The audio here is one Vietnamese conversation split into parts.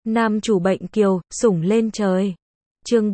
Nam chủ bệnh kiều, sủng lên trời. Chương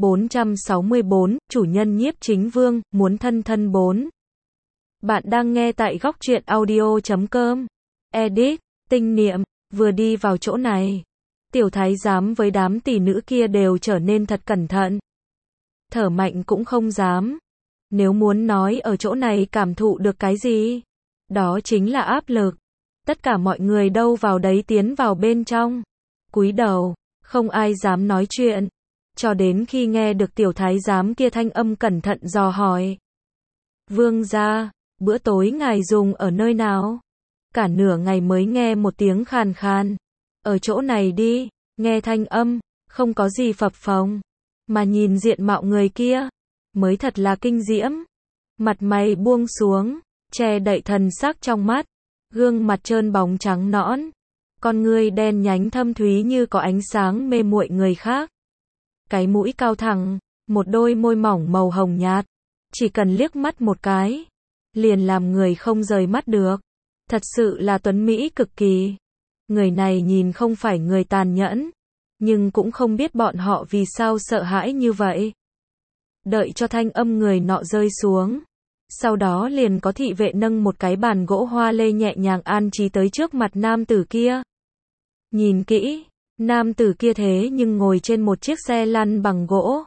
464, chủ nhân nhiếp chính vương, muốn thân thân 4. Bạn đang nghe tại góc truyện audio.com. Edit, tinh niệm, vừa đi vào chỗ này. Tiểu thái giám với đám tỷ nữ kia đều trở nên thật cẩn thận. Thở mạnh cũng không dám. Nếu muốn nói ở chỗ này cảm thụ được cái gì? Đó chính là áp lực. Tất cả mọi người đâu vào đấy tiến vào bên trong. Cúi đầu, không ai dám nói chuyện. Cho đến khi nghe được tiểu thái giám kia thanh âm cẩn thận dò hỏi. Vương gia, bữa tối ngài dùng ở nơi nào? Cả nửa ngày mới nghe một tiếng khàn khàn. Ở chỗ này đi, nghe thanh âm, không có gì phập phồng. Mà nhìn diện mạo người kia, mới thật là kinh diễm. Mặt mày buông xuống, che đậy thần sắc trong mắt. Gương mặt trơn bóng trắng nõn. Con ngươi đen nhánh thâm thúy như có ánh sáng mê muội người khác. Cái mũi cao thẳng, một đôi môi mỏng màu hồng nhạt. Chỉ cần liếc mắt một cái, liền làm người không rời mắt được. Thật sự là tuấn mỹ cực kỳ. Người này nhìn không phải người tàn nhẫn, nhưng cũng không biết bọn họ vì sao sợ hãi như vậy. Đợi cho thanh âm người nọ rơi xuống. Sau đó liền có thị vệ nâng một cái bàn gỗ hoa lê nhẹ nhàng an trí tới trước mặt nam tử kia. Nhìn kỹ, nam tử kia thế nhưng ngồi trên một chiếc xe lăn bằng gỗ.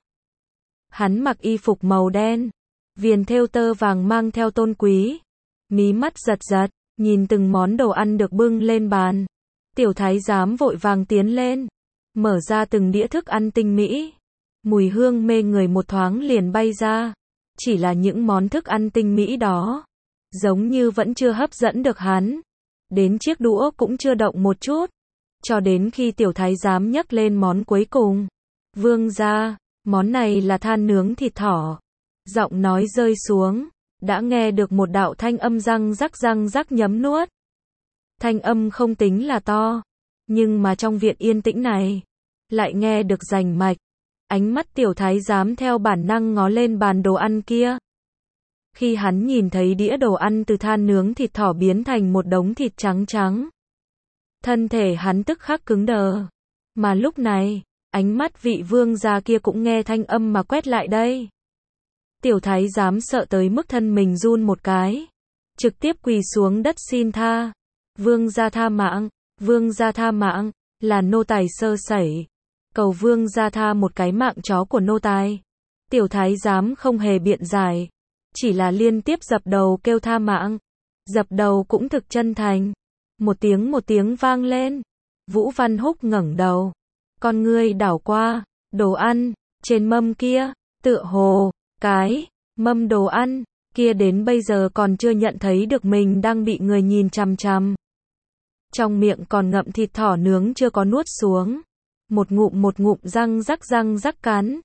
Hắn mặc y phục màu đen, viền thêu tơ vàng mang theo tôn quý. Mí mắt giật giật, nhìn từng món đồ ăn được bưng lên bàn. Tiểu thái giám vội vàng tiến lên, mở ra từng đĩa thức ăn tinh mỹ. Mùi hương mê người một thoáng liền bay ra. Chỉ là những món thức ăn tinh mỹ đó, giống như vẫn chưa hấp dẫn được hắn. Đến chiếc đũa cũng chưa động một chút. Cho đến khi tiểu thái giám nhấc lên món cuối cùng. Vương gia, món này là than nướng thịt thỏ. Giọng nói rơi xuống, đã nghe được một đạo thanh âm răng rắc nhấm nuốt. Thanh âm không tính là to, nhưng mà trong viện yên tĩnh này, lại nghe được rành mạch. Ánh mắt tiểu thái giám theo bản năng ngó lên bàn đồ ăn kia. Khi hắn nhìn thấy đĩa đồ ăn từ than nướng thịt thỏ biến thành một đống thịt trắng trắng, thân thể hắn tức khắc cứng đờ. Mà lúc này, ánh mắt vị vương gia kia cũng nghe thanh âm mà quét lại đây. Tiểu thái giám sợ tới mức thân mình run một cái, trực tiếp quỳ xuống đất xin tha. Vương gia tha mạng, vương gia tha mạng, là nô tài sơ sẩy. Cầu vương gia tha một cái mạng chó của nô tài. Tiểu thái giám không hề biện giải, chỉ là liên tiếp dập đầu kêu tha mạng. Dập đầu cũng thực chân thành. Một tiếng vang lên. Vũ Văn Húc ngẩng đầu, con ngươi đảo qua đồ ăn trên mâm kia, tựa hồ cái mâm đồ ăn kia đến bây giờ còn chưa nhận thấy được mình đang bị người nhìn chằm chằm. Trong miệng còn ngậm thịt thỏ nướng chưa có nuốt xuống. Một ngụm răng rắc cắn.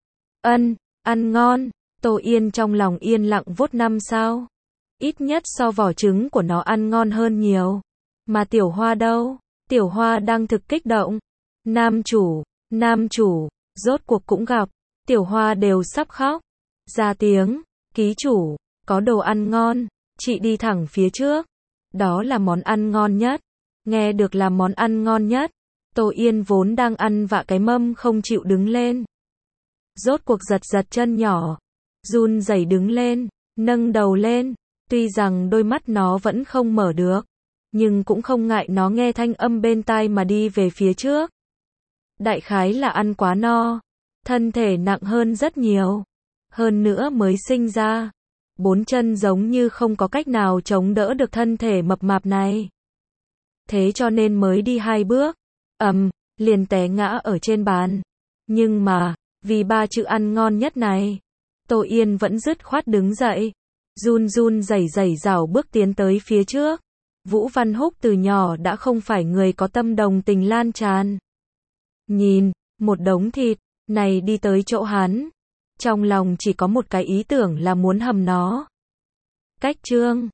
Ăn ngon. Tô Yên trong lòng yên lặng vốt 5 sao. Ít nhất so vỏ trứng của nó ăn ngon hơn nhiều. Mà Tiểu Hoa đâu? Tiểu Hoa đang thực kích động. Nam chủ, rốt cuộc cũng gặp. Tiểu Hoa đều sắp khóc. Ra tiếng, ký chủ, có đồ ăn ngon, chị đi thẳng phía trước. Đó là món ăn ngon nhất. Nghe được là món ăn ngon nhất. Tô Yên vốn đang ăn vạ cái mâm không chịu đứng lên. Rốt cuộc giật chân nhỏ. Run rẩy đứng lên, nâng đầu lên. Tuy rằng đôi mắt nó vẫn không mở được, nhưng cũng không ngại nó nghe thanh âm bên tai mà đi về phía trước. Đại khái là ăn quá no. Thân thể nặng hơn rất nhiều. Hơn nữa mới sinh ra. 4 chân giống như không có cách nào chống đỡ được thân thể mập mạp này. Thế cho nên mới đi 2 bước. Liền té ngã ở trên bàn. Nhưng mà, vì 3 chữ ăn ngon nhất này, Tô Yên vẫn dứt khoát đứng dậy. Run rẩy rảo bước tiến tới phía trước. Vũ Văn Húc từ nhỏ đã không phải người có tâm đồng tình lan tràn. Nhìn, một đống thịt, này đi tới chỗ hắn. Trong lòng chỉ có một cái ý tưởng là muốn hầm nó. Cách chương